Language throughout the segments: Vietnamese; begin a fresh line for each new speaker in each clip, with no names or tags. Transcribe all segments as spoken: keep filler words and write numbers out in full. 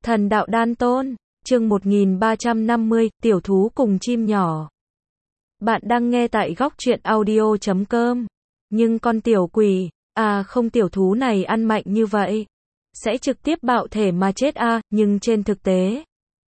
Thần đạo đan tôn, chương một nghìn ba trăm năm mươi, tiểu thú cùng chim nhỏ. Bạn đang nghe tại góc truyện audio chấm com. Nhưng con tiểu quỷ, à không tiểu thú này ăn mạnh như vậy, sẽ trực tiếp bạo thể mà chết à, nhưng trên thực tế,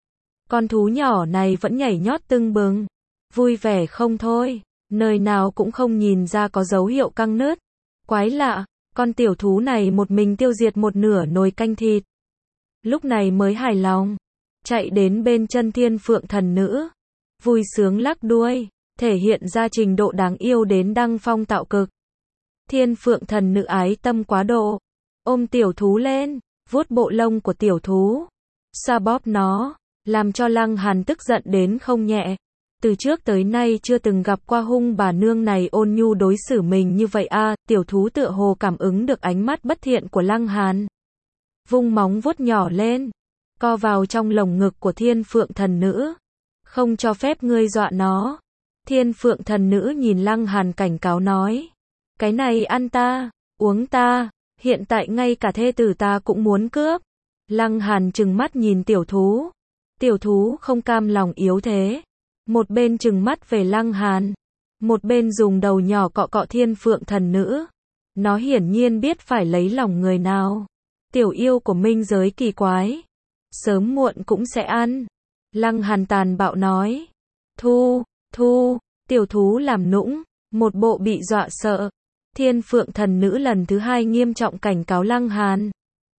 con thú nhỏ này vẫn nhảy nhót tưng bừng, vui vẻ không thôi, nơi nào cũng không nhìn ra có dấu hiệu căng nứt. Quái lạ, con tiểu thú này một mình tiêu diệt một nửa nồi canh thịt. Lúc này mới hài lòng, chạy đến bên chân Thiên Phượng thần nữ, vui sướng lắc đuôi, thể hiện ra trình độ đáng yêu đến đăng phong tạo cực. Thiên Phượng thần nữ ái tâm quá độ, ôm tiểu thú lên, vuốt bộ lông của tiểu thú, xoa bóp nó, làm cho Lăng Hàn tức giận đến không nhẹ. Từ trước tới nay chưa từng gặp qua hung bà nương này ôn nhu đối xử mình như vậy a, à, tiểu thú tựa hồ cảm ứng được ánh mắt bất thiện của Lăng Hàn. Vung móng vuốt nhỏ lên, co vào trong lồng ngực của Thiên Phượng thần nữ. Không cho phép ngươi dọa nó. Thiên Phượng thần nữ nhìn Lăng Hàn cảnh cáo nói. Cái này ăn ta, uống ta, hiện tại ngay cả thê tử ta cũng muốn cướp. Lăng Hàn trừng mắt nhìn tiểu thú. Tiểu thú không cam lòng yếu thế. Một bên trừng mắt về Lăng Hàn, một bên dùng đầu nhỏ cọ cọ Thiên Phượng thần nữ. Nó hiển nhiên biết phải lấy lòng người nào. Tiểu yêu của minh giới kỳ quái, sớm muộn cũng sẽ ăn. Lăng Hàn tàn bạo nói. Thu, thu, tiểu thú làm nũng, một bộ bị dọa sợ. Thiên Phượng thần nữ lần thứ hai nghiêm trọng cảnh cáo Lăng Hàn.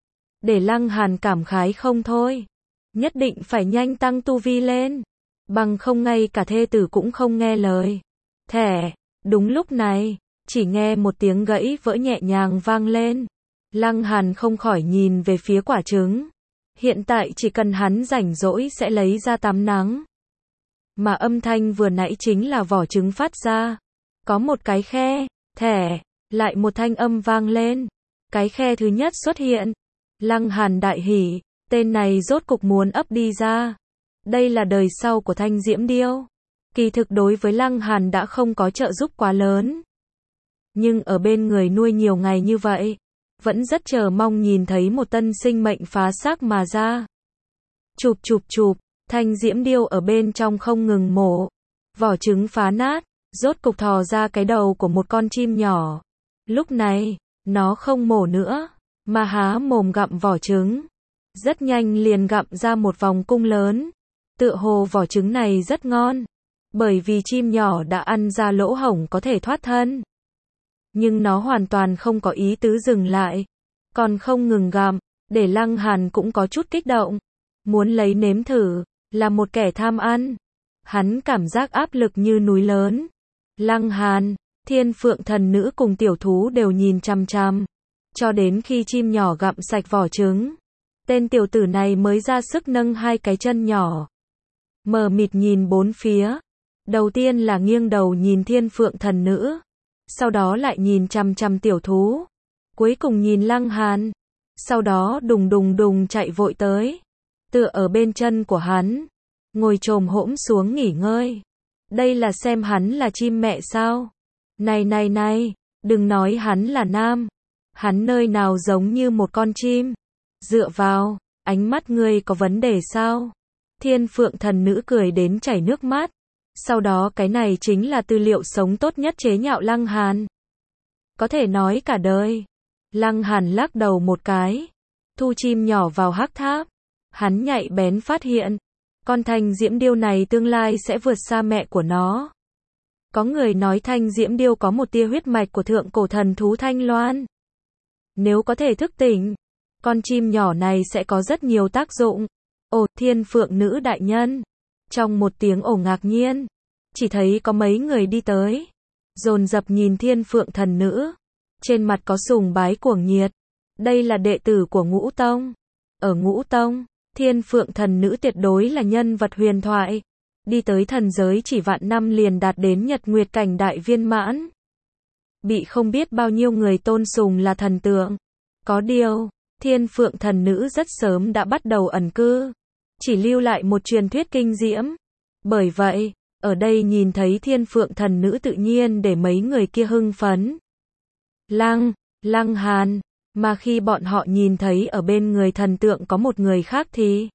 Để Lăng Hàn cảm khái không thôi. Nhất định phải nhanh tăng tu vi lên. Bằng không ngay cả thê tử cũng không nghe lời. Thẻ, đúng lúc này, chỉ nghe một tiếng gãy vỡ nhẹ nhàng vang lên. Lăng Hàn không khỏi nhìn về phía quả trứng. Hiện tại chỉ cần hắn rảnh rỗi sẽ lấy ra tắm nắng. Mà âm thanh vừa nãy chính là vỏ trứng phát ra. Có một cái khe, thẻ, lại một thanh âm vang lên. Cái khe thứ nhất xuất hiện. Lăng Hàn đại hỉ, tên này rốt cục muốn ấp đi ra. Đây là đời sau của Thanh Diễm Điêu. Kỳ thực đối với Lăng Hàn đã không có trợ giúp quá lớn. Nhưng ở bên người nuôi nhiều ngày như vậy, vẫn rất chờ mong nhìn thấy một tân sinh mệnh phá xác mà ra. Chụp chụp chụp, Thanh Diễm Điêu ở bên trong không ngừng mổ. Vỏ trứng phá nát, rốt cục thò ra cái đầu của một con chim nhỏ. Lúc này, nó không mổ nữa, mà há mồm gặm vỏ trứng. Rất nhanh liền gặm ra một vòng cung lớn. Tựa hồ vỏ trứng này rất ngon, bởi vì chim nhỏ đã ăn ra lỗ hổng có thể thoát thân. Nhưng nó hoàn toàn không có ý tứ dừng lại, còn không ngừng gặm, để Lăng Hàn cũng có chút kích động, muốn lấy nếm thử, là một kẻ tham ăn. Hắn cảm giác áp lực như núi lớn. Lăng Hàn, Thiên Phượng thần nữ cùng tiểu thú đều nhìn chằm chằm, cho đến khi chim nhỏ gặm sạch vỏ trứng, tên tiểu tử này mới ra sức nâng hai cái chân nhỏ, mờ mịt nhìn bốn phía. Đầu tiên là nghiêng đầu nhìn Thiên Phượng thần nữ, sau đó lại nhìn chằm chằm tiểu thú, cuối cùng nhìn Lăng Hàn, sau đó đùng đùng đùng chạy vội tới, tựa ở bên chân của hắn, ngồi chồm hổm xuống nghỉ ngơi. Đây là xem hắn là chim mẹ sao? Này này này, đừng nói hắn là nam, hắn nơi nào giống như một con chim. Dựa vào, ánh mắt ngươi có vấn đề sao? Thiên Phượng thần nữ cười đến chảy nước mắt. Sau đó cái này chính là tư liệu sống tốt nhất chế nhạo Lăng Hàn. Có thể nói cả đời. Lăng Hàn lắc đầu một cái, thu chim nhỏ vào hắc tháp. Hắn nhạy bén phát hiện, con Thanh Diễm Điêu này tương lai sẽ vượt xa mẹ của nó. Có người nói Thanh Diễm Điêu có một tia huyết mạch của thượng cổ thần thú Thanh Loan. Nếu có thể thức tỉnh, con chim nhỏ này sẽ có rất nhiều tác dụng. Ồ, Thiên Phượng nữ đại nhân. Trong một tiếng ồ ngạc nhiên, chỉ thấy có mấy người đi tới, dồn dập nhìn Thiên Phượng thần nữ, trên mặt có sùng bái cuồng nhiệt. Đây là đệ tử của Ngũ Tông. Ở Ngũ Tông, Thiên Phượng thần nữ tuyệt đối là nhân vật huyền thoại. Đi tới thần giới chỉ vạn năm liền đạt đến nhật nguyệt cảnh đại viên mãn. Bị không biết bao nhiêu người tôn sùng là thần tượng. Có điều, Thiên Phượng thần nữ rất sớm đã bắt đầu ẩn cư, chỉ lưu lại một truyền thuyết kinh diễm. Bởi vậy, ở đây nhìn thấy Thiên Phượng thần nữ tự nhiên để mấy người kia hưng phấn. Lăng, Lăng Hàn, Mà khi bọn họ nhìn thấy ở bên người thần tượng có một người khác thì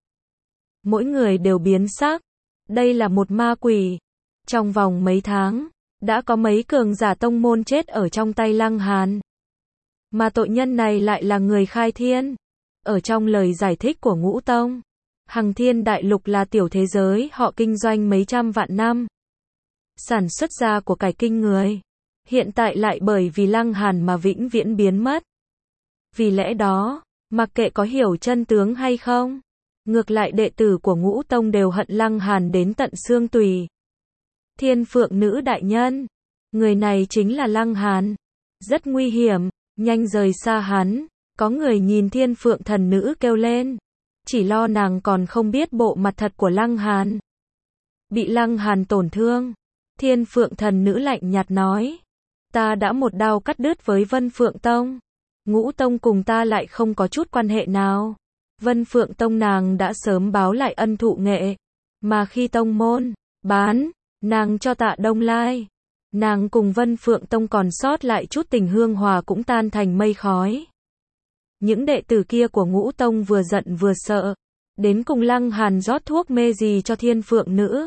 mỗi người đều biến sắc. Đây là một ma quỷ. Trong vòng mấy tháng, đã có mấy cường giả tông môn chết ở trong tay Lăng Hàn. Mà tội nhân này lại là người khai thiên. Ở trong lời giải thích của Ngũ Tông, Hằng Thiên Đại Lục là tiểu thế giới họ kinh doanh mấy trăm vạn năm. Sản xuất ra của cải kinh người. Hiện tại lại bởi vì Lăng Hàn mà vĩnh viễn biến mất. Vì lẽ đó, mặc kệ có hiểu chân tướng hay không, ngược lại đệ tử của Ngũ Tông đều hận Lăng Hàn đến tận xương tủy. Thiên Phượng Nữ đại nhân, người này chính là Lăng Hàn. Rất nguy hiểm, nhanh rời xa hắn. Có người nhìn Thiên Phượng Thần Nữ kêu lên. Chỉ lo nàng còn không biết bộ mặt thật của Lăng Hàn. Bị Lăng Hàn tổn thương. Thiên Phượng Thần Nữ lạnh nhạt nói. Ta đã một đao cắt đứt với Vân Phượng Tông. Ngũ Tông cùng ta lại không có chút quan hệ nào. Vân Phượng Tông nàng đã sớm báo lại ân thụ nghệ. Mà khi tông môn bán nàng cho Tạ Đông Lai, nàng cùng Vân Phượng Tông còn sót lại chút tình hương hòa cũng tan thành mây khói. Những đệ tử kia của Ngũ Tông vừa giận vừa sợ. Đến cùng Lăng Hàn rót thuốc mê gì cho Thiên Phượng Nữ.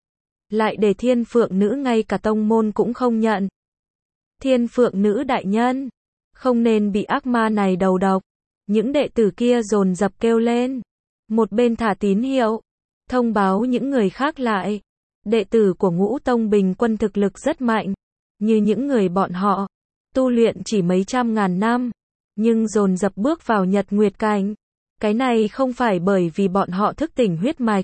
Lại để Thiên Phượng Nữ ngay cả tông môn cũng không nhận. Thiên Phượng Nữ đại nhân, không nên bị ác ma này đầu độc. Những đệ tử kia dồn dập kêu lên. Một bên thả tín hiệu, thông báo những người khác lại. Đệ tử của Ngũ Tông bình quân thực lực rất mạnh. Như những người bọn họ, tu luyện chỉ mấy trăm ngàn năm. Nhưng dồn dập bước vào nhật nguyệt cảnh. Cái này không phải bởi vì bọn họ thức tỉnh huyết mạch,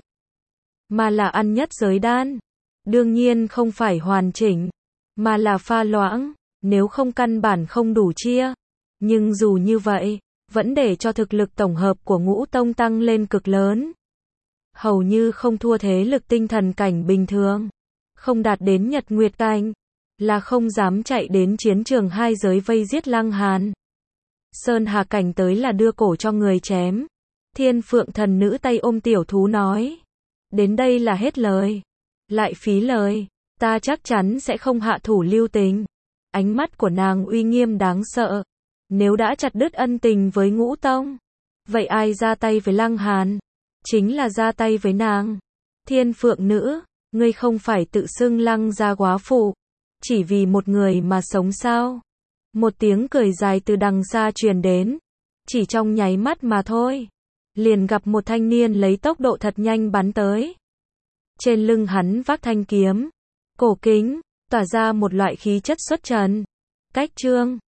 mà là ăn nhất giới đan. Đương nhiên không phải hoàn chỉnh, mà là pha loãng, nếu không căn bản không đủ chia. Nhưng dù như vậy, vẫn để cho thực lực tổng hợp của Ngũ Tông tăng lên cực lớn. Hầu như không thua thế lực tinh thần cảnh bình thường. Không đạt đến nhật nguyệt cảnh, là không dám chạy đến chiến trường hai giới vây giết Lăng Hàn. Sơn Hà cảnh tới là đưa cổ cho người chém. Thiên Phượng Thần Nữ tay ôm tiểu thú nói. Đến đây là hết lời. Lại phí lời. Ta chắc chắn sẽ không hạ thủ lưu tình. Ánh mắt của nàng uy nghiêm đáng sợ. Nếu đã chặt đứt ân tình với Ngũ Tông, vậy ai ra tay với Lăng Hàn? Chính là ra tay với nàng. Thiên Phượng Nữ, ngươi không phải tự xưng Lăng gia quá phụ, chỉ vì một người mà sống sao? Một tiếng cười dài từ đằng xa truyền đến. Chỉ trong nháy mắt mà thôi, liền gặp một thanh niên lấy tốc độ thật nhanh bắn tới. Trên lưng hắn vác thanh kiếm, cổ kính, tỏa ra một loại khí chất xuất trần. Cách trương,